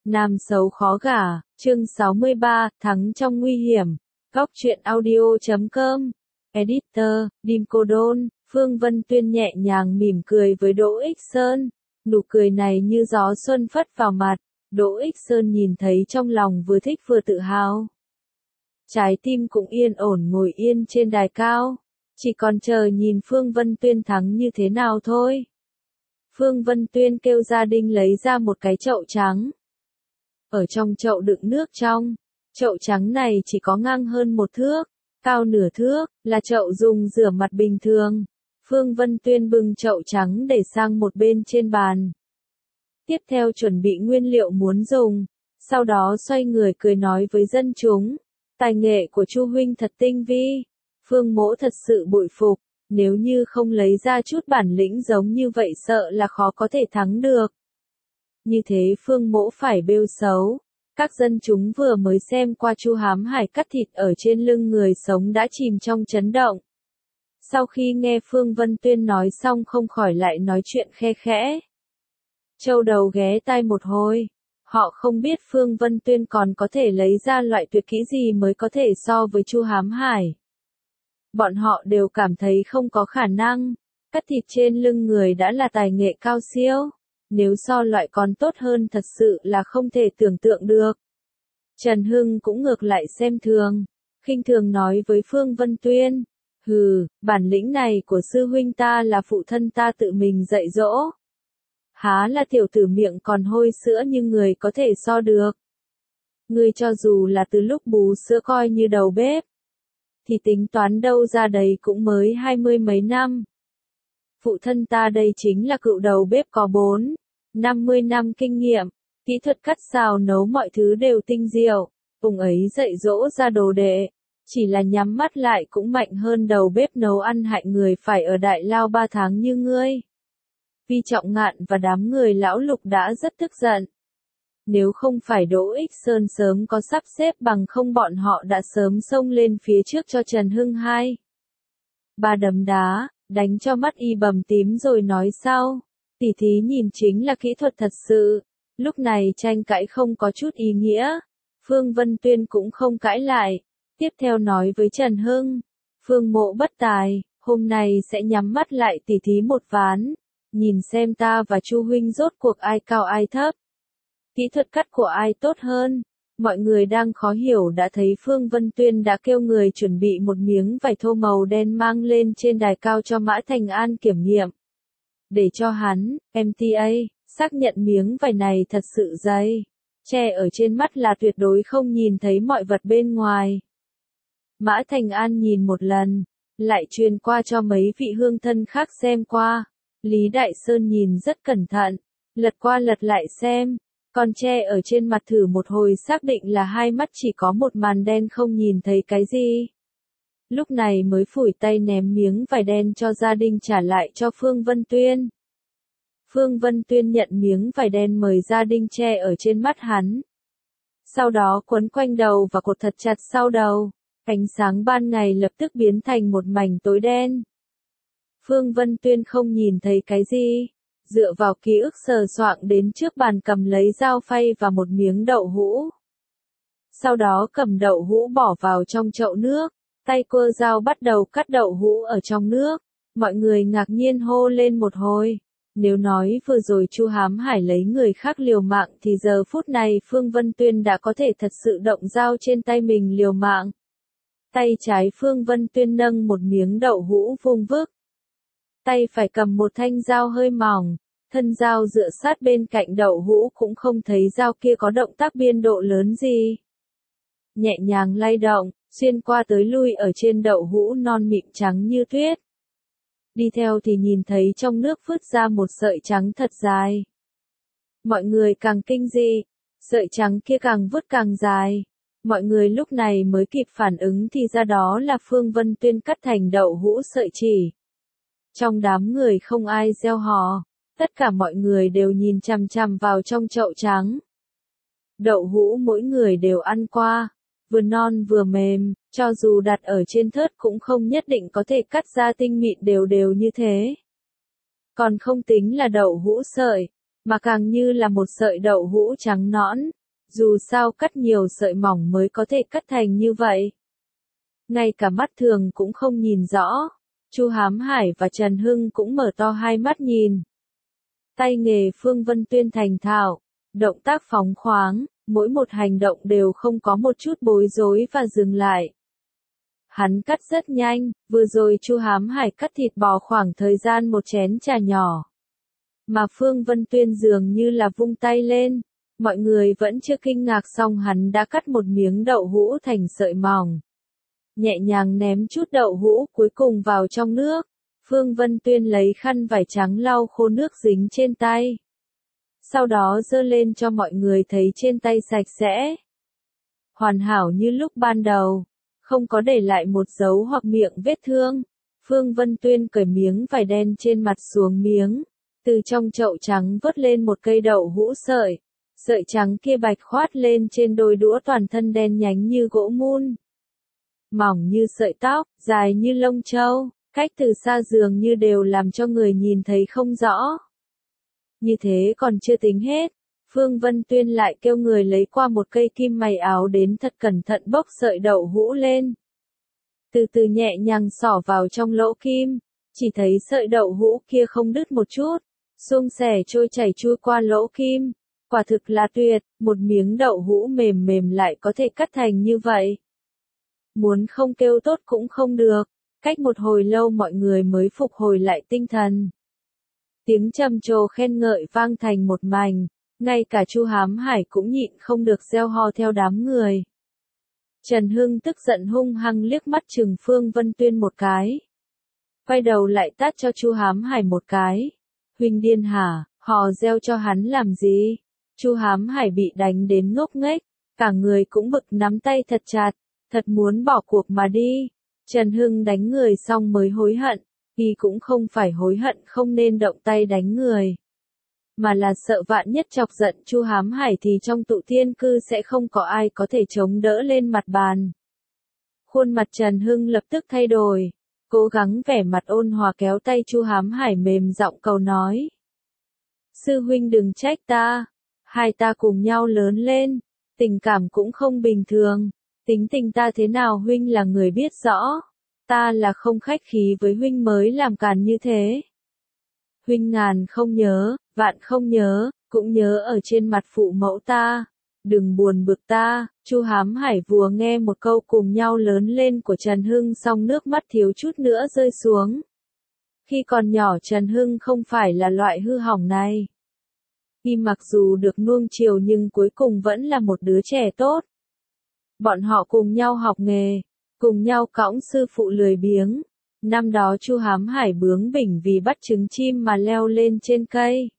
Nam xấu khó gả, chương 63, thắng trong nguy hiểm. Góc truyện audio.com. Editor, Dim Cô Đôn. Phương Vân Tuyên nhẹ nhàng mỉm cười với Đỗ Ích Sơn. Nụ cười này như gió xuân phất vào mặt. Đỗ Ích Sơn nhìn thấy trong lòng vừa thích vừa tự hào. Trái tim cũng yên ổn ngồi yên trên đài cao. Chỉ còn chờ nhìn Phương Vân Tuyên thắng như thế nào thôi. Phương Vân Tuyên kêu gia đình lấy ra một cái chậu trắng. Ở trong chậu đựng nước trong. Chậu trắng này chỉ có ngang hơn 1 thước, cao nửa thước, là chậu dùng rửa mặt bình thường. Phương Vân Tuyên bưng chậu trắng để sang một bên trên bàn. Tiếp theo chuẩn bị nguyên liệu muốn dùng. Sau đó xoay người cười nói với dân chúng. Tài nghệ của Chu huynh thật tinh vi. Phương mỗ thật sự bội phục. Nếu như không lấy ra chút bản lĩnh giống như vậy sợ là khó có thể thắng được. Như thế Phương mỗ phải bêu xấu. Các dân chúng vừa mới xem qua Chu hám hải cắt thịt ở trên lưng người sống đã chìm trong chấn động. Sau khi nghe Phương Vân Tuyên nói xong không khỏi lại nói chuyện khe khẽ. Châu đầu ghé tai một hồi. Họ không biết Phương Vân Tuyên còn có thể lấy ra loại tuyệt kỹ gì mới có thể so với Chu hám hải. Bọn họ đều cảm thấy không có khả năng. Cắt thịt trên lưng người đã là tài nghệ cao siêu. Nếu so loại còn tốt hơn thật sự là không thể tưởng tượng được. Trần Hưng cũng ngược lại xem thường. Khinh thường nói với Phương Vân Tuyên. Hừ, bản lĩnh này của sư huynh ta là phụ thân ta tự mình dạy dỗ. Há là tiểu tử miệng còn hôi sữa nhưng người có thể so được. Ngươi cho dù là từ lúc bú sữa coi như đầu bếp. Thì tính toán đâu ra đấy cũng mới 20 mấy năm. Phụ thân ta đây chính là cựu đầu bếp có 50 năm kinh nghiệm, kỹ thuật cắt xào nấu mọi thứ đều tinh diệu, ông ấy dạy dỗ ra đồ đệ, chỉ là nhắm mắt lại cũng mạnh hơn đầu bếp nấu ăn hại người phải ở đại lao 3 tháng như ngươi. Vi Trọng Ngạn và đám người lão Lục đã rất tức giận. Nếu không phải Đỗ Ích Sơn sớm có sắp xếp bằng không bọn họ đã sớm xông lên phía trước cho Trần Hưng 2-3 đấm đá, đánh cho mắt y bầm tím rồi nói sau. Tỉ thí nhìn chính là kỹ thuật thật sự. Lúc này tranh cãi không có chút ý nghĩa. Phương Vân Tuyên cũng không cãi lại. Tiếp theo nói với Trần Hưng. Phương mộ bất tài, hôm nay sẽ nhắm mắt lại tỉ thí một ván. Nhìn xem ta và Chu huynh rốt cuộc ai cao ai thấp. Kỹ thuật cắt của ai tốt hơn. Mọi người đang khó hiểu đã thấy Phương Vân Tuyên đã kêu người chuẩn bị một miếng vải thô màu đen mang lên trên đài cao cho Mã Thành An kiểm nghiệm. Để cho hắn, MTA, xác nhận miếng vải này thật sự dày. Che ở trên mắt là tuyệt đối không nhìn thấy mọi vật bên ngoài. Mã Thành An nhìn một lần, lại truyền qua cho mấy vị hương thân khác xem qua. Lý Đại Sơn nhìn rất cẩn thận, lật qua lật lại xem. Còn che ở trên mặt thử một hồi xác định là hai mắt chỉ có một màn đen không nhìn thấy cái gì. Lúc này mới phủi tay ném miếng vải đen cho gia đình trả lại cho Phương Vân Tuyên. Phương Vân Tuyên nhận miếng vải đen mời gia đình che ở trên mắt hắn. Sau đó quấn quanh đầu và cột thật chặt sau đầu. Ánh sáng ban ngày lập tức biến thành một mảnh tối đen. Phương Vân Tuyên không nhìn thấy cái gì. Dựa vào ký ức sờ soạng đến trước bàn cầm lấy dao phay và một miếng đậu hũ. Sau đó cầm đậu hũ bỏ vào trong chậu nước. Tay quơ dao bắt đầu cắt đậu hũ ở trong nước. Mọi người ngạc nhiên hô lên một hồi. Nếu nói vừa rồi Chu hám hải lấy người khác liều mạng thì giờ phút này Phương Vân Tuyên đã có thể thật sự động dao trên tay mình liều mạng. Tay trái Phương Vân Tuyên nâng một miếng đậu hũ vung vức. Tay phải cầm một thanh dao hơi mỏng. Thân dao dựa sát bên cạnh đậu hũ cũng không thấy dao kia có động tác biên độ lớn gì. Nhẹ nhàng lay động, xuyên qua tới lui ở trên đậu hũ non mịn trắng như tuyết. Đi theo thì nhìn thấy trong nước phứt ra một sợi trắng thật dài. Mọi người càng kinh dị, sợi trắng kia càng vút càng dài. Mọi người lúc này mới kịp phản ứng thì ra đó là Phương Vân Tuyên cắt thành đậu hũ sợi chỉ. Trong đám người không ai reo hò. Tất cả mọi người đều nhìn chằm chằm vào trong chậu trắng. Đậu hũ mỗi người đều ăn qua, vừa non vừa mềm, cho dù đặt ở trên thớt cũng không nhất định có thể cắt ra tinh mịn đều đều như thế. Còn không tính là đậu hũ sợi, mà càng như là một sợi đậu hũ trắng nõn, dù sao cắt nhiều sợi mỏng mới có thể cắt thành như vậy. Ngay cả mắt thường cũng không nhìn rõ. Chu Hám Hải và Trần Hưng cũng mở to hai mắt nhìn. Tay nghề Phương Vân Tuyên thành thạo, động tác phóng khoáng, mỗi một hành động đều không có một chút bối rối và dừng lại. Hắn cắt rất nhanh, vừa rồi Chu Hám Hải cắt thịt bò khoảng thời gian một chén trà nhỏ. Mà Phương Vân Tuyên dường như là vung tay lên, mọi người vẫn chưa kinh ngạc xong hắn đã cắt một miếng đậu hũ thành sợi mỏng. Nhẹ nhàng ném chút đậu hũ cuối cùng vào trong nước. Phương Vân Tuyên lấy khăn vải trắng lau khô nước dính trên tay. Sau đó giơ lên cho mọi người thấy trên tay sạch sẽ. Hoàn hảo như lúc ban đầu, không có để lại một dấu hoặc miệng vết thương. Phương Vân Tuyên cởi miếng vải đen trên mặt xuống miếng, từ trong chậu trắng vớt lên một cây đậu hũ sợi. Sợi trắng kia bạch khoát lên trên đôi đũa toàn thân đen nhánh như gỗ mun. Mỏng như sợi tóc, dài như lông trâu, cách từ xa dường như đều làm cho người nhìn thấy không rõ. Như thế còn chưa tính hết, Phương Vân Tuyên lại kêu người lấy qua một cây kim mày áo đến thật cẩn thận bốc sợi đậu hũ lên. Từ từ nhẹ nhàng xỏ vào trong lỗ kim, chỉ thấy sợi đậu hũ kia không đứt một chút, suôn sẻ trôi chảy chui qua lỗ kim. Quả thực là tuyệt, một miếng đậu hũ mềm mềm lại có thể cắt thành như vậy. Muốn không kêu tốt cũng không được, cách một hồi lâu mọi người mới phục hồi lại tinh thần. Tiếng trầm trồ khen ngợi vang thành một mảnh, ngay cả Chu Hám Hải cũng nhịn không được reo hò theo đám người. Trần Hưng tức giận hung hăng liếc mắt chừng Phương Vân Tuyên một cái. Quay đầu lại tát cho Chu Hám Hải một cái. Huynh điên hả, hò reo cho hắn làm gì? Chu Hám Hải bị đánh đến ngốc nghếch, cả người cũng bực nắm tay thật chặt, thật muốn bỏ cuộc mà đi. Trần Hưng đánh người xong mới hối hận, y cũng không phải hối hận không nên động tay đánh người, mà là sợ vạn nhất chọc giận Chu Hám Hải thì trong tụ thiên cư sẽ không có ai có thể chống đỡ lên mặt bàn. Khuôn mặt Trần Hưng lập tức thay đổi, cố gắng vẻ mặt ôn hòa kéo tay Chu Hám Hải mềm giọng cầu nói. Sư huynh đừng trách ta, hai ta cùng nhau lớn lên, tình cảm cũng không bình thường, tính tình ta thế nào huynh là người biết rõ, ta là không khách khí với huynh mới làm càn như thế. Huynh ngàn không nhớ, vạn không nhớ, cũng nhớ ở trên mặt phụ mẫu ta, đừng buồn bực ta. Chu Hám Hải vừa nghe một câu cùng nhau lớn lên của Trần Hưng xong nước mắt thiếu chút nữa rơi xuống. Khi còn nhỏ Trần Hưng không phải là loại hư hỏng này. Y mặc dù được nuông chiều nhưng cuối cùng vẫn là một đứa trẻ tốt. Bọn họ cùng nhau học nghề, cùng nhau cõng sư phụ lười biếng. Năm đó Chu Hám Hải bướng bỉnh vì bắt trứng chim mà leo lên trên cây.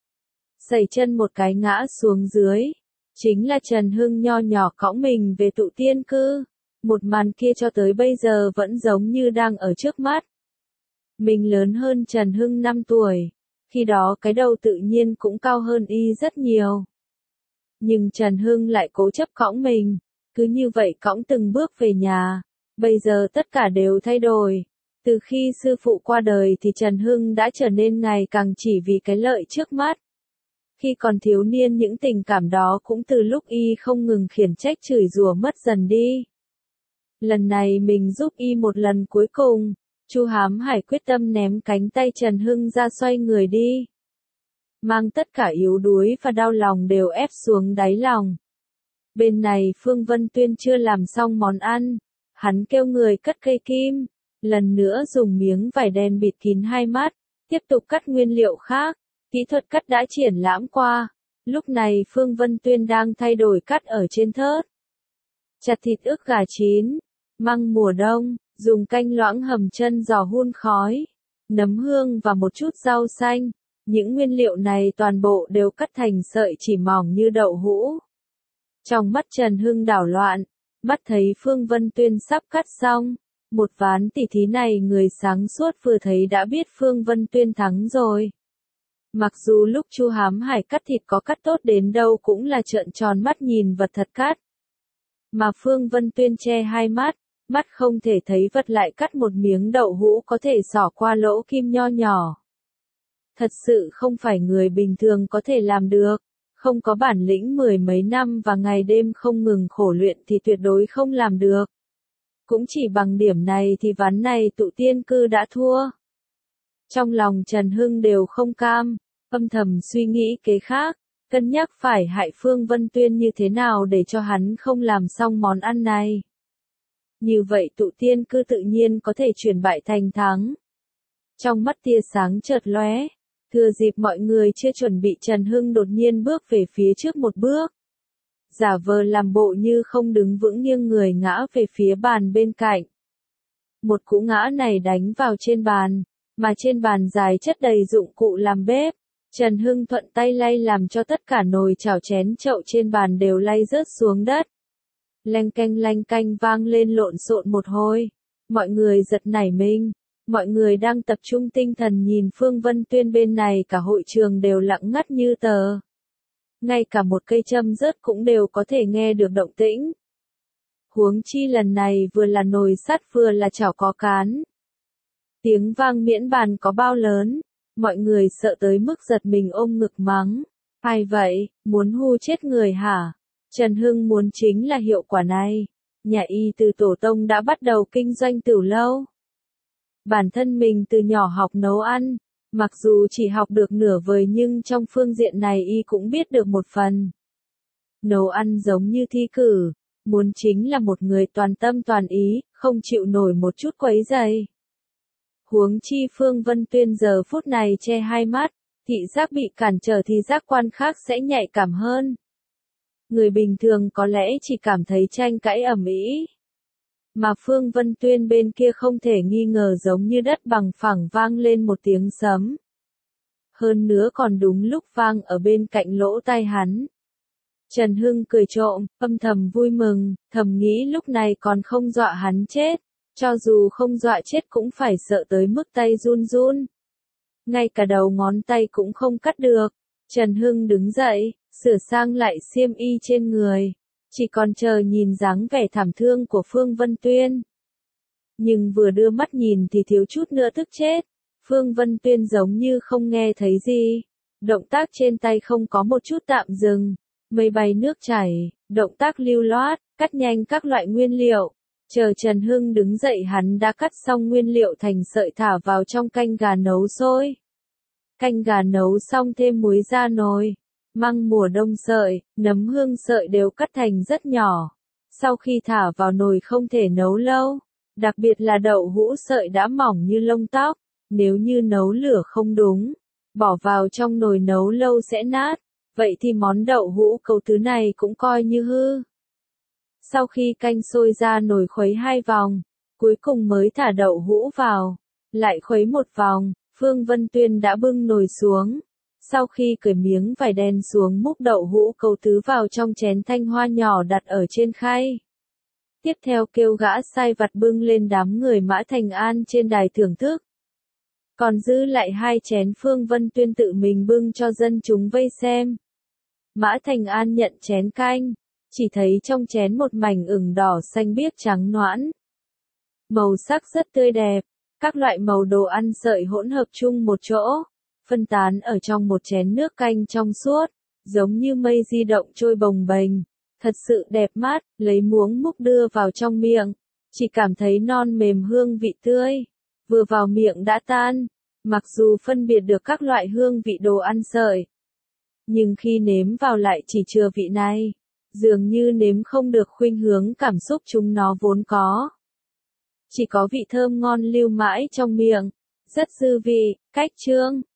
Sẩy chân một cái ngã xuống dưới. Chính là Trần Hưng nho nhỏ cõng mình về tụ tiên cư. Một màn kia cho tới bây giờ vẫn giống như đang ở trước mắt. Mình lớn hơn Trần Hưng 5 tuổi. Khi đó cái đầu tự nhiên cũng cao hơn y rất nhiều. Nhưng Trần Hưng lại cố chấp cõng mình. Cứ như vậy cõng từng bước về nhà. Bây giờ tất cả đều thay đổi. Từ khi sư phụ qua đời thì Trần Hưng đã trở nên ngày càng chỉ vì cái lợi trước mắt. Khi còn thiếu niên những tình cảm đó cũng từ lúc y không ngừng khiển trách chửi rủa mất dần đi. Lần này mình giúp y một lần cuối cùng, Chu Hám Hải quyết tâm ném cánh tay Trần Hưng ra xoay người đi. Mang tất cả yếu đuối và đau lòng đều ép xuống đáy lòng. Bên này Phương Vân Tuyên chưa làm xong món ăn, hắn kêu người cất cây kim, lần nữa dùng miếng vải đen bịt kín hai mắt, tiếp tục cắt nguyên liệu khác. Kỹ thuật cắt đã triển lãm qua, lúc này Phương Vân Tuyên đang thay đổi cắt ở trên thớt. Chặt thịt ức gà chín, măng mùa đông, dùng canh loãng hầm chân giò hun khói, nấm hương và một chút rau xanh. Những nguyên liệu này toàn bộ đều cắt thành sợi chỉ mỏng như đậu hũ. Trong mắt Trần Hưng đảo loạn, mắt thấy Phương Vân Tuyên sắp cắt xong. Một ván tỉ thí này người sáng suốt vừa thấy đã biết Phương Vân Tuyên thắng rồi. Mặc dù lúc Chu Hám Hải cắt thịt có cắt tốt đến đâu cũng là trợn tròn mắt nhìn vật thật cắt. Mà Phương Vân Tuyên che hai mắt không thể thấy vật lại cắt một miếng đậu hũ có thể xỏ qua lỗ kim nho nhỏ. Thật sự không phải người bình thường có thể làm được, Không có bản lĩnh mười mấy năm và ngày đêm không ngừng khổ luyện thì tuyệt đối không làm được. Cũng chỉ bằng điểm này thì ván này tụ tiên cư đã thua. Trong lòng Trần Hưng đều không cam, âm thầm suy nghĩ kế khác, cân nhắc phải hại Phương Vân Tuyên như thế nào để cho hắn không làm xong món ăn này. Như vậy tụ tiên cư tự nhiên có thể chuyển bại thành thắng. Trong mắt tia sáng chợt lóe, thừa dịp mọi người chưa chuẩn bị, Trần Hưng đột nhiên bước về phía trước một bước. Giả vờ làm bộ như không đứng vững, nghiêng người ngã về phía bàn bên cạnh. Một cú ngã này đánh vào trên bàn, mà trên bàn dài chất đầy dụng cụ làm bếp. Trần Hưng thuận tay lay làm cho tất cả nồi chảo chén chậu trên bàn đều lay rớt xuống đất. Lanh canh vang lên lộn xộn một hồi. Mọi người giật nảy mình. Mọi người đang tập trung tinh thần nhìn Phương Vân Tuyên, bên này cả hội trường đều lặng ngắt như tờ. Ngay cả một cây châm rớt cũng đều có thể nghe được động tĩnh. Huống chi lần này vừa là nồi sắt vừa là chảo có cán. Tiếng vang miễn bàn có bao lớn, mọi người sợ tới mức giật mình ôm ngực mắng. Ai vậy, muốn hù chết người hả? Trần Hưng muốn chính là hiệu quả này. Nhà y từ tổ tông đã bắt đầu kinh doanh từ lâu. Bản thân mình từ nhỏ học nấu ăn, mặc dù chỉ học được nửa vời nhưng trong phương diện này y cũng biết được một phần. Nấu ăn giống như thi cử, muốn chính là một người toàn tâm toàn ý, không chịu nổi một chút quấy rầy. Huống chi Phương Vân Tuyên giờ phút này che hai mắt, thị giác bị cản trở thì giác quan khác sẽ nhạy cảm hơn. Người bình thường có lẽ chỉ cảm thấy tranh cãi ầm ĩ, mà Phương Vân Tuyên bên kia không thể nghi ngờ giống như đất bằng phẳng vang lên một tiếng sấm. Hơn nữa còn đúng lúc vang ở bên cạnh lỗ tai hắn. Trần Hưng cười trộm, âm thầm vui mừng, thầm nghĩ lúc này còn không dọa hắn chết, cho dù không dọa chết cũng phải sợ tới mức tay run run. Ngay cả đầu ngón tay cũng không cắt được. Trần Hưng đứng dậy, sửa sang lại xiêm y trên người, chỉ còn chờ nhìn dáng vẻ thảm thương của Phương Vân Tuyên. Nhưng vừa đưa mắt nhìn thì thiếu chút nữa tức chết. Phương Vân Tuyên giống như không nghe thấy gì. Động tác trên tay không có một chút tạm dừng. Mây bay nước chảy, động tác lưu loát, cắt nhanh các loại nguyên liệu. Chờ Trần Hưng đứng dậy hắn đã cắt xong nguyên liệu thành sợi thả vào trong canh gà nấu sôi. Canh gà nấu xong thêm muối ra nồi. Măng mùa đông sợi, nấm hương sợi đều cắt thành rất nhỏ. Sau khi thả vào nồi không thể nấu lâu. Đặc biệt là đậu hũ sợi đã mỏng như lông tóc. Nếu như nấu lửa không đúng, bỏ vào trong nồi nấu lâu sẽ nát. Vậy thì món đậu hũ câu thứ này cũng coi như hư. Sau khi canh sôi ra nồi khuấy 2 vòng, cuối cùng mới thả đậu hũ vào. Lại khuấy 1 vòng, Phương Vân Tuyên đã bưng nồi xuống. Sau khi cởi miếng vải đen xuống múc đậu hũ câu tứ vào trong chén thanh hoa nhỏ đặt ở trên khay. Tiếp theo kêu gã sai vặt bưng lên đám người Mã Thành An trên đài thưởng thức. Còn giữ lại 2 chén Phương Vân Tuyên tự mình bưng cho dân chúng vây xem. Mã Thành An nhận chén canh, chỉ thấy trong chén một mảnh ửng đỏ xanh biếc trắng nõn. Màu sắc rất tươi đẹp, các loại màu đồ ăn sợi hỗn hợp chung một chỗ, phân tán ở trong một chén nước canh trong suốt, giống như mây di động trôi bồng bềnh, thật sự đẹp mắt, lấy muỗng múc đưa vào trong miệng, chỉ cảm thấy non mềm hương vị tươi, vừa vào miệng đã tan, mặc dù phân biệt được các loại hương vị đồ ăn sợi. Nhưng khi nếm vào lại chỉ chừa vị này, dường như nếm không được khuynh hướng cảm xúc chúng nó vốn có. Chỉ có vị thơm ngon lưu mãi trong miệng, rất dư vị, cách chương.